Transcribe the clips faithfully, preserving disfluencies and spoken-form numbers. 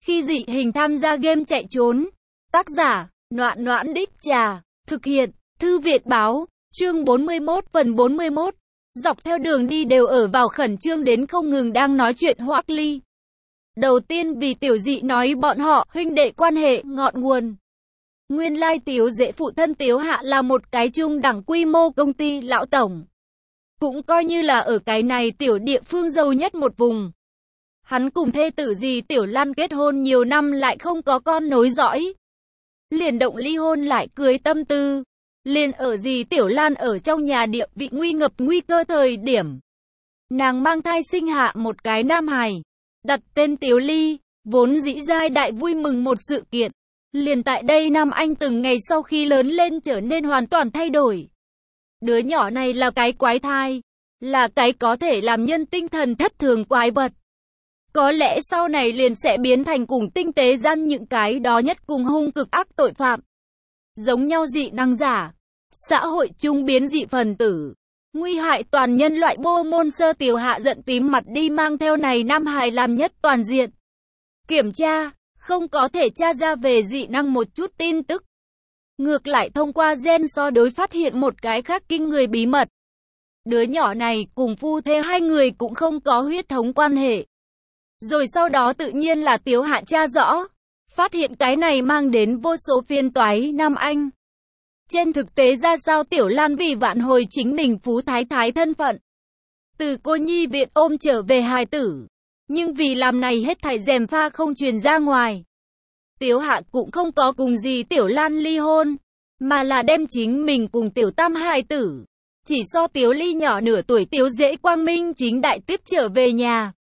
Khi dị hình tham gia game chạy trốn. Tác giả, Noãn Noãn Đích Trà. Thực hiện, Thư viện báo. Chương bốn mươi mốt phần bốn mươi mốt. Dọc theo đường đi đều ở vào khẩn trương đến không ngừng đang nói chuyện Hoắc Ly. Đầu tiên vì tiểu dị nói bọn họ huynh đệ quan hệ ngọn nguồn. Nguyên lai Tiếu Dễ phụ thân Tiếu Hạ là một cái trung đẳng quy mô công ty lão tổng. Cũng coi như là ở cái này tiểu địa phương giàu nhất một vùng. Hắn cùng thê tử dì Tiểu Lan kết hôn nhiều năm lại không có con nối dõi. Liền động ly hôn lại cưới tâm tư. Liền ở dì Tiểu Lan ở trong nhà địa vị nguy ngập nguy cơ thời điểm. Nàng mang thai sinh hạ một cái nam hài. Đặt tên Tiếu Ly, vốn dĩ giai đại vui mừng một sự kiện. Liền tại đây Nam Anh từng ngày sau khi lớn lên trở nên hoàn toàn thay đổi. Đứa nhỏ này là cái quái thai. Là cái có thể làm nhân tinh thần thất thường quái vật. Có lẽ sau này liền sẽ biến thành cùng tinh tế gian những cái đó nhất cùng hung cực ác tội phạm. Giống nhau dị năng giả. Xã hội trung biến dị phần tử. Nguy hại toàn nhân loại bô môn sơ Tiểu Hạ giận tím mặt đi mang theo này Nam Hải làm nhất toàn diện. Kiểm tra, không có thể tra ra về dị năng một chút tin tức. Ngược lại thông qua gen so đối phát hiện một cái khác kinh người bí mật. Đứa nhỏ này cùng phu thê hai người cũng không có huyết thống quan hệ. Rồi sau đó tự nhiên là Tiếu Hạ tra rõ. Phát hiện cái này mang đến vô số phiên toái Nam Anh. Trên thực tế ra sao Tiểu Lan vì vạn hồi chính mình phú thái thái thân phận. Từ cô nhi viện ôm trở về hài tử. Nhưng vì làm này hết thảy gièm pha không truyền ra ngoài. Tiếu Hạ cũng không có cùng gì Tiểu Lan ly hôn. Mà là đem chính mình cùng Tiểu Tam hài tử. Chỉ so Tiếu Ly nhỏ nửa tuổi Tiếu Dễ quang minh chính đại tiếp trở về nhà.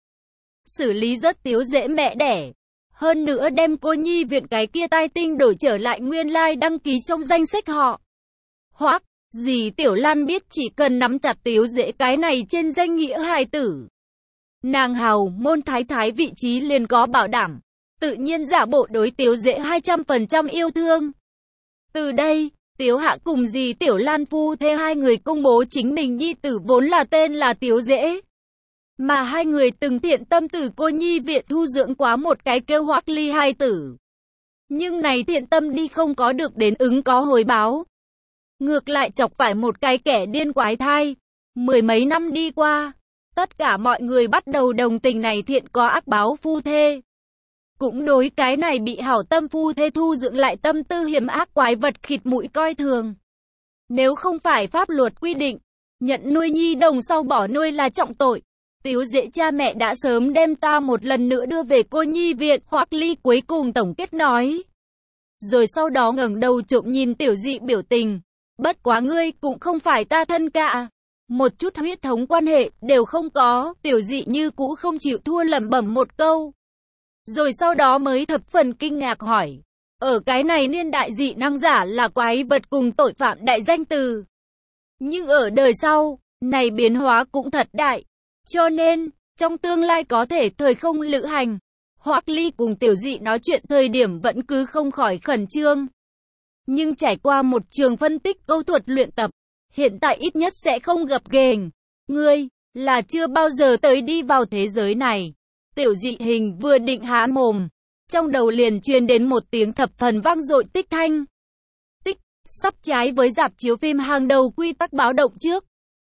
Xử lý rất Tiếu Dễ mẹ đẻ. Hơn nữa đem cô nhi viện cái kia tai tinh đổi trở lại nguyên lai like đăng ký trong danh sách họ. Hoặc, dì Tiểu Lan biết chỉ cần nắm chặt Tiếu Dễ cái này trên danh nghĩa hài tử. Nàng hào môn thái thái vị trí liền có bảo đảm. Tự nhiên giả bộ đối Tiếu Dễ hai trăm phần trăm yêu thương. Từ đây, Tiếu Hạ cùng dì Tiểu Lan phu thê hai người công bố chính mình nhi tử vốn là tên là Tiếu Dễ. Mà hai người từng thiện tâm từ cô nhi viện thu dưỡng quá một cái kêu Hoắc Ly hai tử. Nhưng này thiện tâm đi không có được đến ứng có hồi báo. Ngược lại chọc phải một cái kẻ điên quái thai. Mười mấy năm đi qua, tất cả mọi người bắt đầu đồng tình này thiện có ác báo phu thê. Cũng đối cái này bị hảo tâm phu thê thu dưỡng lại tâm tư hiểm ác quái vật khịt mũi coi thường. Nếu không phải pháp luật quy định, nhận nuôi nhi đồng sau bỏ nuôi là trọng tội. Tiếu Dễ cha mẹ đã sớm đem ta một lần nữa đưa về cô nhi viện, Hoắc Ly cuối cùng tổng kết nói. Rồi sau đó ngẩng đầu trộm nhìn Tiểu Dị biểu tình. Bất quá ngươi cũng không phải ta thân cả. Một chút huyết thống quan hệ đều không có. Tiểu Dị như cũ không chịu thua lẩm bẩm một câu. Rồi sau đó mới thập phần kinh ngạc hỏi. Ở cái này niên đại dị năng giả là quái vật cùng tội phạm đại danh từ. Nhưng ở đời sau, này biến hóa cũng thật đại. Cho nên, trong tương lai có thể thời không lữ hành. Hoắc Ly cùng Tiểu Dị nói chuyện thời điểm vẫn cứ không khỏi khẩn trương. Nhưng trải qua một trường phân tích câu thuật luyện tập, hiện tại ít nhất sẽ không gập ghềnh. Ngươi, là chưa bao giờ tới đi vào thế giới này. Tiểu Dị hình vừa định há mồm. Trong đầu liền truyền đến một tiếng thập phần vang dội tích thanh. Tích, sắp trái với rạp chiếu phim hàng đầu quy tắc báo động trước.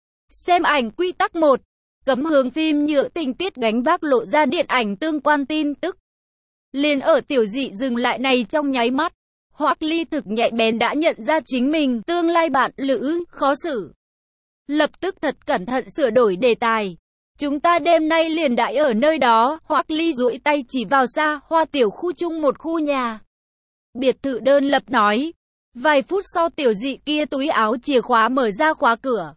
Xem ảnh quy tắc một. Cấm hướng phim nhựa tình tiết gánh vác lộ ra điện ảnh tương quan tin tức. Liền ở Tiểu Dị dừng lại này trong nháy mắt. Hoắc Ly thực nhạy bén đã nhận ra chính mình tương lai bạn lữ khó xử. Lập tức thật cẩn thận sửa đổi đề tài. Chúng ta đêm nay liền đãi ở nơi đó. Hoắc Ly duỗi tay chỉ vào xa hoa tiểu khu chung một khu nhà. Biệt thự đơn lập nói. Vài phút sau Tiểu Dị kia túi áo chìa khóa mở ra khóa cửa.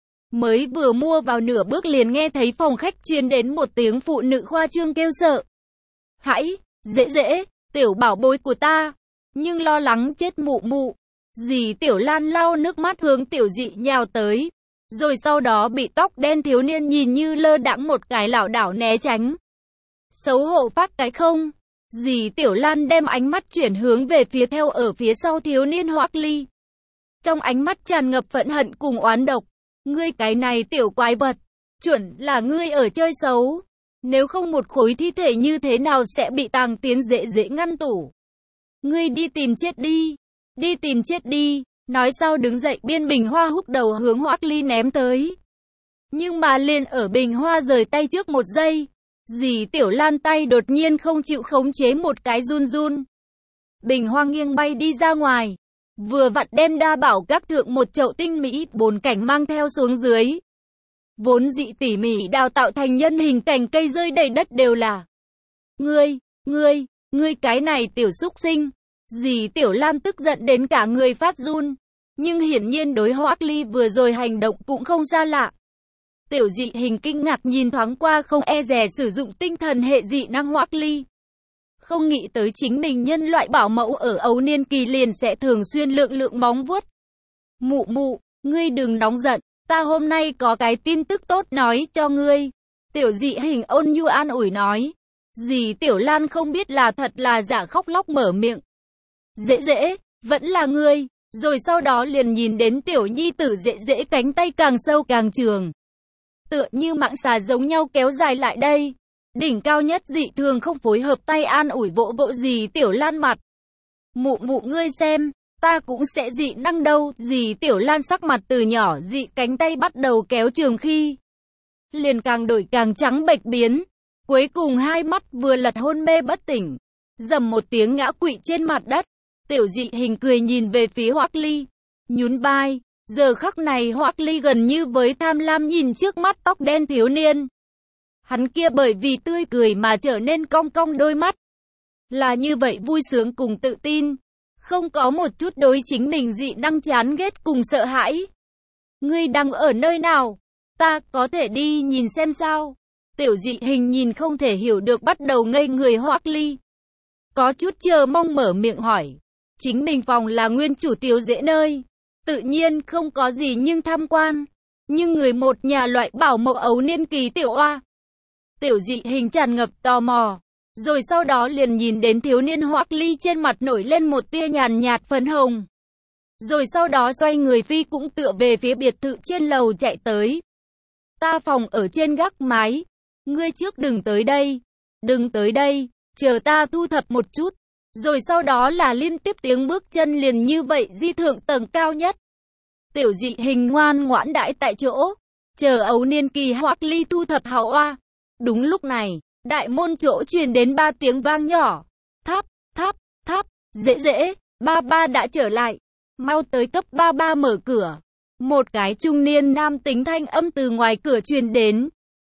Mới vừa mua vào nửa bước liền nghe thấy phòng khách truyền đến một tiếng phụ nữ khoa trương kêu sợ. Hãy, dễ dễ, tiểu bảo bối của ta. Nhưng lo lắng chết mụ mụ. Dì Tiểu Lan lau nước mắt hướng Tiểu Dị nhào tới. Rồi sau đó bị tóc đen thiếu niên nhìn như lơ đãng một cái lảo đảo né tránh. Xấu hổ phát cái không. Dì Tiểu Lan đem ánh mắt chuyển hướng về phía theo ở phía sau thiếu niên Hoắc Ly. Trong ánh mắt tràn ngập phẫn hận cùng oán độc. Ngươi cái này tiểu quái vật, chuẩn là ngươi ở chơi xấu. Nếu không một khối thi thể như thế nào sẽ bị Tàng Tiến dễ dễ ngăn tủ. Ngươi đi tìm chết đi. Đi tìm chết đi. Nói sau đứng dậy, biên bình hoa húc đầu hướng Hoắc Ly ném tới. Nhưng mà liền ở bình hoa rời tay trước một giây. Dì Tiểu Lan tay đột nhiên không chịu khống chế một cái run run. Bình hoa nghiêng bay đi ra ngoài. Vừa vặn đem đa bảo các thượng một chậu tinh mỹ bốn cảnh mang theo xuống dưới. Vốn dị tỉ mỉ đào tạo thành nhân hình cành cây rơi đầy đất đều là. Ngươi, ngươi, ngươi cái này tiểu xúc sinh. Dì Tiểu Lan tức giận đến cả người phát run. Nhưng hiển nhiên đối Hoắc Ly vừa rồi hành động cũng không xa lạ. Tiểu dị hình kinh ngạc nhìn thoáng qua không e dè sử dụng tinh thần hệ dị năng Hoắc Ly. Không nghĩ tới chính mình nhân loại bảo mẫu ở ấu niên kỳ liền sẽ thường xuyên lượng lượng móng vuốt. Mụ mụ, ngươi đừng nóng giận, ta hôm nay có cái tin tức tốt nói cho ngươi. Tiểu dị hình ôn nhu an ủi nói. Dì Tiểu Lan không biết là thật là giả khóc lóc mở miệng. Dễ dễ, vẫn là ngươi. Rồi sau đó liền nhìn đến tiểu nhi tử dễ dễ cánh tay càng sâu càng trường. Tựa như mạng xà giống nhau kéo dài lại đây. Đỉnh cao nhất dị thường không phối hợp tay an ủi vỗ vỗ dì Tiểu Lan mặt. Mụ mụ ngươi xem, ta cũng sẽ dị năng đâu. Dì Tiểu Lan sắc mặt từ nhỏ dị cánh tay bắt đầu kéo trường khi. Liền càng đổi càng trắng bệch biến. Cuối cùng hai mắt vừa lật hôn mê bất tỉnh. Dầm một tiếng ngã quỵ trên mặt đất. Tiểu dị hình cười nhìn về phía Hoắc Ly. Nhún vai. Giờ khắc này Hoắc Ly gần như với tham lam nhìn trước mắt tóc đen thiếu niên. Hắn kia bởi vì tươi cười mà trở nên cong cong đôi mắt. Là như vậy vui sướng cùng tự tin. Không có một chút đối chính mình dị năng chán ghét cùng sợ hãi. Ngươi đang ở nơi nào? Ta có thể đi nhìn xem sao? Tiểu dị hình nhìn không thể hiểu được bắt đầu ngây người Hoắc Ly. Có chút chờ mong mở miệng hỏi. Chính mình phòng là nguyên chủ tiểu dễ nơi. Tự nhiên không có gì nhưng tham quan. Nhưng người một nhà loại bảo mẫu ấu niên kỳ tiểu oa. Tiểu dị hình tràn ngập tò mò. Rồi sau đó liền nhìn đến thiếu niên Hoắc Ly trên mặt nổi lên một tia nhàn nhạt phấn hồng. Rồi sau đó xoay người phi cũng tựa về phía biệt thự trên lầu chạy tới. Ta phòng ở trên gác mái. Ngươi trước đừng tới đây. Đừng tới đây. Chờ ta thu thập một chút. Rồi sau đó là liên tiếp tiếng bước chân liền như vậy di thượng tầng cao nhất. Tiểu dị hình ngoan ngoãn đãi tại chỗ. Chờ ấu niên kỳ Hoắc Ly thu thập hào oa. Đúng lúc này, đại môn chỗ truyền đến ba tiếng vang nhỏ. Tháp, tháp, tháp, dễ dễ, ba ba đã trở lại. Mau tới cấp ba ba mở cửa. Một cái trung niên nam tính thanh âm từ ngoài cửa truyền đến.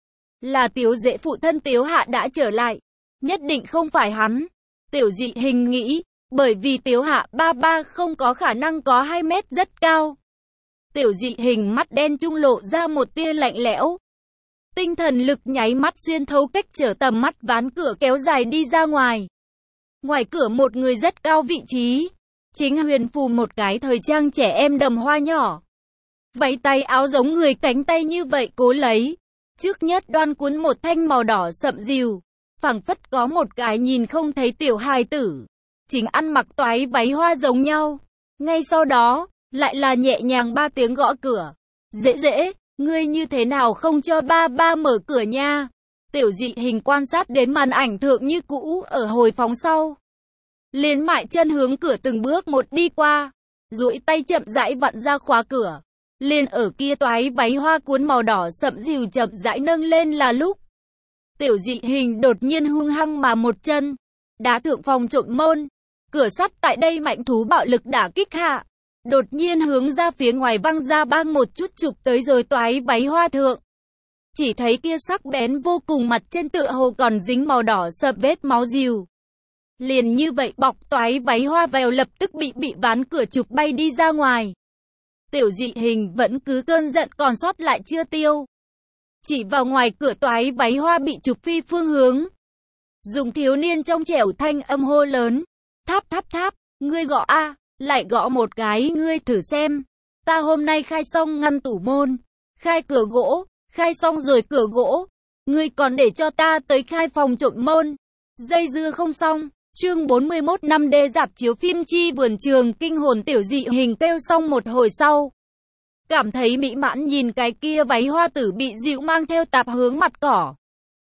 Là Tiếu dễ phụ thân Tiếu Hạ đã trở lại. Nhất định không phải hắn. Tiểu dị hình nghĩ, bởi vì Tiếu Hạ ba ba không có khả năng có hai mét rất cao. Tiểu dị hình mắt đen trung lộ ra một tia lạnh lẽo. Tinh thần lực nháy mắt xuyên thấu cách trở tầm mắt ván cửa kéo dài đi ra ngoài. Ngoài cửa một người rất cao vị trí. Chính huyền phù một cái thời trang trẻ em đầm hoa nhỏ. Váy tay áo giống người cánh tay như vậy cố lấy. Trước nhất đoan cuốn một thanh màu đỏ sậm rìu. Phảng phất có một cái nhìn không thấy tiểu hài tử. Chính ăn mặc toái váy hoa giống nhau. Ngay sau đó, lại là nhẹ nhàng ba tiếng gõ cửa. Dễ dễ, ngươi như thế nào không cho ba ba mở cửa nha. Tiểu dị hình quan sát đến màn ảnh thượng như cũ ở hồi phóng sau. Liền mại chân hướng cửa từng bước một đi qua. Duỗi tay chậm rãi vặn ra khóa cửa. Liền ở kia toái váy hoa cuốn màu đỏ sậm rìu chậm rãi nâng lên là lúc. Tiểu dị hình đột nhiên hung hăng mà một chân. Đá thượng phòng trộm môn. Cửa sắt tại đây mạnh thú bạo lực đả kích hạ. Đột nhiên hướng ra phía ngoài văng ra bang một chút chụp tới rồi toái váy hoa thượng. Chỉ thấy kia sắc bén vô cùng mặt trên tựa hồ còn dính màu đỏ sập vết máu rìu. Liền như vậy bọc toái váy hoa vào lập tức bị bị ván cửa chụp bay đi ra ngoài. Tiểu dị hình vẫn cứ cơn giận còn sót lại chưa tiêu. Chỉ vào ngoài cửa toái váy hoa bị chụp phi phương hướng. Dùng thiếu niên trong trẻo thanh âm hô lớn. Tháp tháp tháp, ngươi gõ a, lại gõ một cái ngươi thử xem. Ta hôm nay khai xong ngăn tủ môn. Khai cửa gỗ, khai xong rồi cửa gỗ. Ngươi còn để cho ta tới khai phòng trộm môn. Dây dưa không xong. Chương bốn mươi mốt năm D rạp chiếu phim chi vườn trường kinh hồn tiểu dị hình kêu xong một hồi sau. Cảm thấy mỹ mãn nhìn cái kia váy hoa tử bị dịu mang theo tạp hướng mặt cỏ.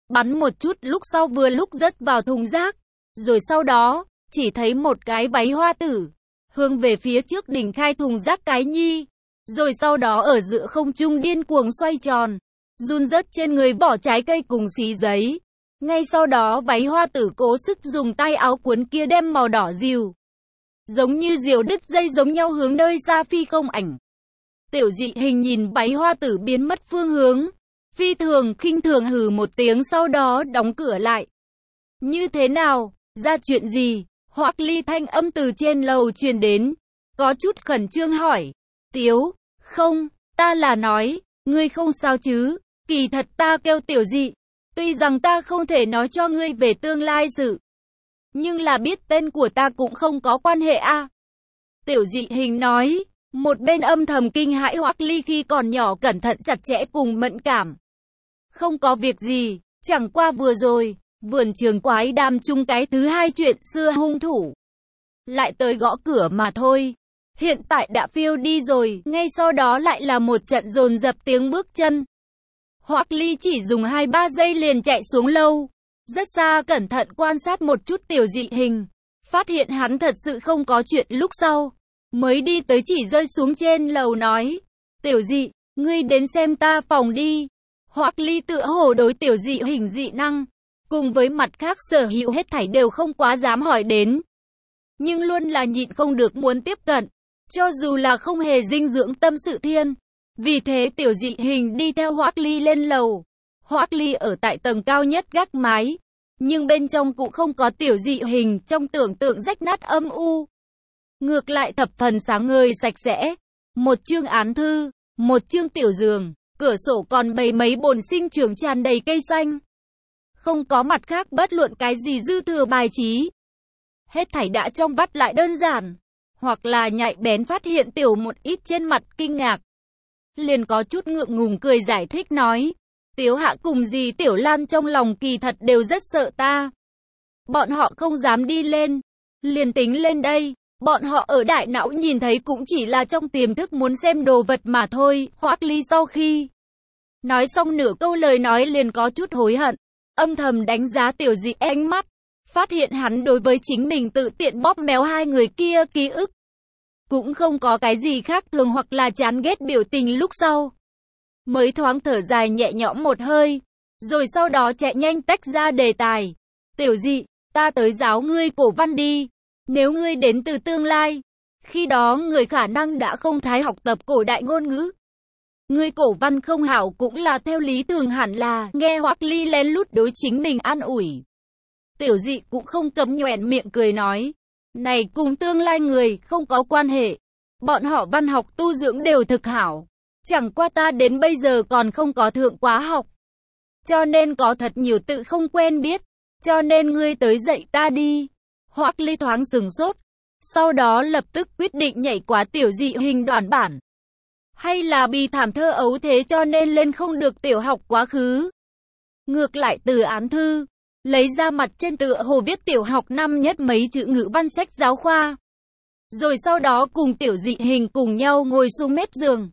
bắn một chút lúc sau vừa lúc rớt vào thùng rác. Rồi sau đó, chỉ thấy một cái váy hoa tử, hướng về phía trước đỉnh khai thùng rác cái nhi. Rồi sau đó ở giữa không trung điên cuồng xoay tròn, run rớt trên người vỏ trái cây cùng xí giấy. Ngay sau đó váy hoa tử cố sức dùng tay áo cuốn kia đem màu đỏ dìu, giống như diều đứt dây giống nhau hướng nơi xa phi không ảnh. Tiểu Dị Hình nhìn váy hoa tử biến mất phương hướng, phi thường khinh thường hừ một tiếng, sau đó đóng cửa lại. Như thế nào, ra chuyện gì? Hoắc Ly thanh âm từ trên lầu truyền đến, có chút khẩn trương hỏi. Tiếu, không, ta là nói, ngươi không sao chứ? Kỳ thật ta kêu Tiểu Dị, tuy rằng ta không thể nói cho ngươi về tương lai sự, nhưng là biết tên của ta cũng không có quan hệ a. À. Tiểu Dị Hình nói, một bên âm thầm kinh hãi Hoắc Ly khi còn nhỏ cẩn thận chặt chẽ cùng mẫn cảm. Không có việc gì, chẳng qua vừa rồi, vườn trường quái đàm chung cái thứ hai chuyện xưa hung thủ lại tới gõ cửa mà thôi. Hiện tại đã phiêu đi rồi, ngay sau đó lại là một trận dồn dập tiếng bước chân. Hoắc Ly chỉ dùng hai ba giây liền chạy xuống lâu, rất xa cẩn thận quan sát một chút Tiểu Dị Hình, phát hiện hắn thật sự không có chuyện lúc sau, mới đi tới chỉ rơi xuống trên lầu nói, Tiểu Dị, ngươi đến xem ta phòng đi. Hoắc Ly tựa hồ đối Tiểu Dị Hình dị năng, cùng với mặt khác sở hữu hết thảy đều không quá dám hỏi đến, nhưng luôn là nhịn không được muốn tiếp cận, cho dù là không hề dinh dưỡng tâm sự thiên. Vì thế Tiểu Dị Hình đi theo Hoắc Ly lên lầu. Hoắc Ly ở tại tầng cao nhất gác mái, nhưng bên trong cũng không có Tiểu Dị Hình trong tưởng tượng rách nát âm u. Ngược lại thập phần sáng ngời sạch sẽ. Một chương án thư, một chương tiểu giường, cửa sổ còn bày mấy bồn sinh trưởng tràn đầy cây xanh. Không có mặt khác bất luận cái gì dư thừa bài trí. Hết thảy đã trong vắt lại đơn giản, hoặc là nhạy bén phát hiện tiểu một ít trên mặt kinh ngạc. Liền có chút ngượng ngùng cười giải thích nói, Tiếu Hạ cùng dì Tiểu Lan trong lòng kỳ thật đều rất sợ ta. Bọn họ không dám đi lên, liền tính lên đây, bọn họ ở đại não nhìn thấy cũng chỉ là trong tiềm thức muốn xem đồ vật mà thôi. Hoắc Ly sau khi nói xong nửa câu lời nói liền có chút hối hận, âm thầm đánh giá Tiểu Dị ánh mắt, phát hiện hắn đối với chính mình tự tiện bóp méo hai người kia ký ức cũng không có cái gì khác thường hoặc là chán ghét biểu tình, lúc sau mới thoáng thở dài nhẹ nhõm một hơi, rồi sau đó chạy nhanh tách ra đề tài. Tiểu Dị, ta tới giáo ngươi cổ văn đi. Nếu ngươi đến từ tương lai, khi đó người khả năng đã không thái học tập cổ đại ngôn ngữ. Ngươi cổ văn không hảo cũng là theo lý thường hẳn là. Nghe Hoắc Ly lén lút đối chính mình an ủi, Tiểu Dị cũng không cấm nhoẻn miệng cười nói, này cùng tương lai người không có quan hệ. Bọn họ văn học tu dưỡng đều thực hảo. Chẳng qua ta đến bây giờ còn không có thượng quá học, cho nên có thật nhiều tự không quen biết. Cho nên ngươi tới dạy ta đi. Hoắc Ly thoáng sừng sốt, sau đó lập tức quyết định nhảy quá Tiểu Dị Hình đoạn bản. Hay là bi thảm thơ ấu thế cho nên lên không được tiểu học quá khứ. Ngược lại từ án thư, lấy ra mặt trên tựa hồ viết tiểu học năm nhất mấy chữ ngữ văn sách giáo khoa. Rồi sau đó cùng Tiểu Dị Hình cùng nhau ngồi xuống mép giường,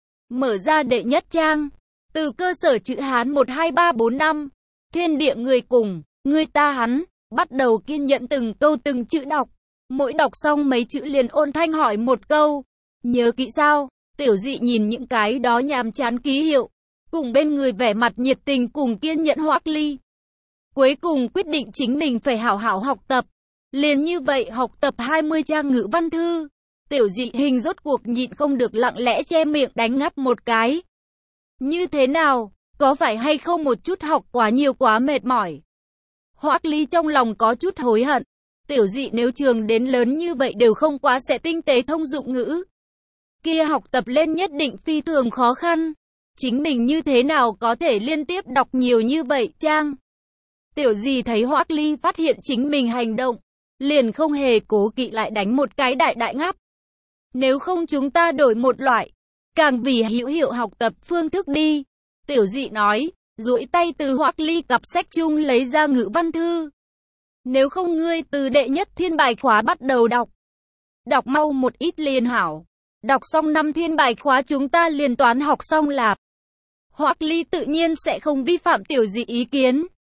mở ra đệ nhất trang, từ cơ sở chữ Hán một hai ba bốn năm, thiên địa người cùng, người ta hắn, bắt đầu kiên nhẫn từng câu từng chữ đọc. Mỗi đọc xong mấy chữ liền ôn thanh hỏi một câu, nhớ kỹ sao? Tiểu Dị nhìn những cái đó nhàm chán ký hiệu, cùng bên người vẻ mặt nhiệt tình cùng kiên nhẫn Hoắc Ly, cuối cùng quyết định chính mình phải hảo hảo học tập. Liền như vậy học tập hai mươi trang ngữ văn thư. Tiểu Dị Hình rốt cuộc nhịn không được lặng lẽ che miệng đánh ngáp một cái. Như thế nào, có phải hay không một chút học quá nhiều quá mệt mỏi? Hoắc Ly trong lòng có chút hối hận. Tiểu Dị nếu trường đến lớn như vậy đều không quá sẽ tinh tế thông dụng ngữ, kia học tập lên nhất định phi thường khó khăn. Chính mình như thế nào có thể liên tiếp đọc nhiều như vậy trang? Tiểu Dị thấy Hoắc Ly phát hiện chính mình hành động, liền không hề cố kỵ lại đánh một cái đại đại ngáp. Nếu không chúng ta đổi một loại, càng vì hữu hiệu học tập phương thức đi. Tiểu Dị nói, duỗi tay từ Hoắc Ly cặp sách chung lấy ra ngữ văn thư. Nếu không ngươi từ đệ nhất thiên bài khóa bắt đầu đọc. Đọc mau một ít liền hảo. Đọc xong năm thiên bài khóa chúng ta liền toán học xong lạp. Hoắc Ly tự nhiên sẽ không vi phạm Tiểu Dị ý kiến.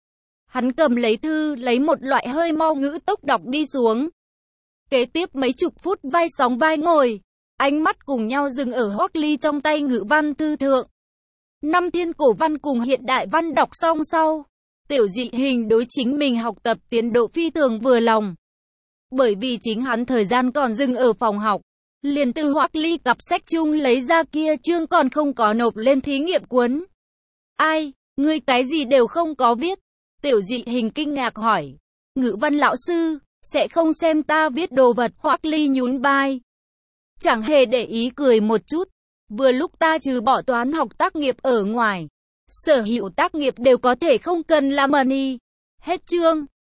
Hắn cầm lấy thư, lấy một loại hơi mau ngữ tốc đọc đi xuống. Kế tiếp mấy chục phút vai sóng vai ngồi, ánh mắt cùng nhau dừng ở Hoắc Ly trong tay ngữ văn thư thượng. Năm thiên cổ văn cùng hiện đại văn đọc xong sau, Tiểu Dị Hình đối chính mình học tập tiến độ phi thường vừa lòng. Bởi vì chính hắn thời gian còn dừng ở phòng học, liền từ Hoắc Ly cặp sách chung lấy ra kia chương còn không có nộp lên thí nghiệm cuốn. Ai, ngươi cái gì đều không có viết? Tiểu Dị Hình kinh ngạc hỏi. Ngữ văn lão sư, sẽ không xem ta viết đồ vật. Hoắc Ly nhún vai, chẳng hề để ý cười một chút. Vừa lúc ta trừ bỏ toán học tác nghiệp ở ngoài, sở hữu tác nghiệp đều có thể không cần làm money. Hết chương.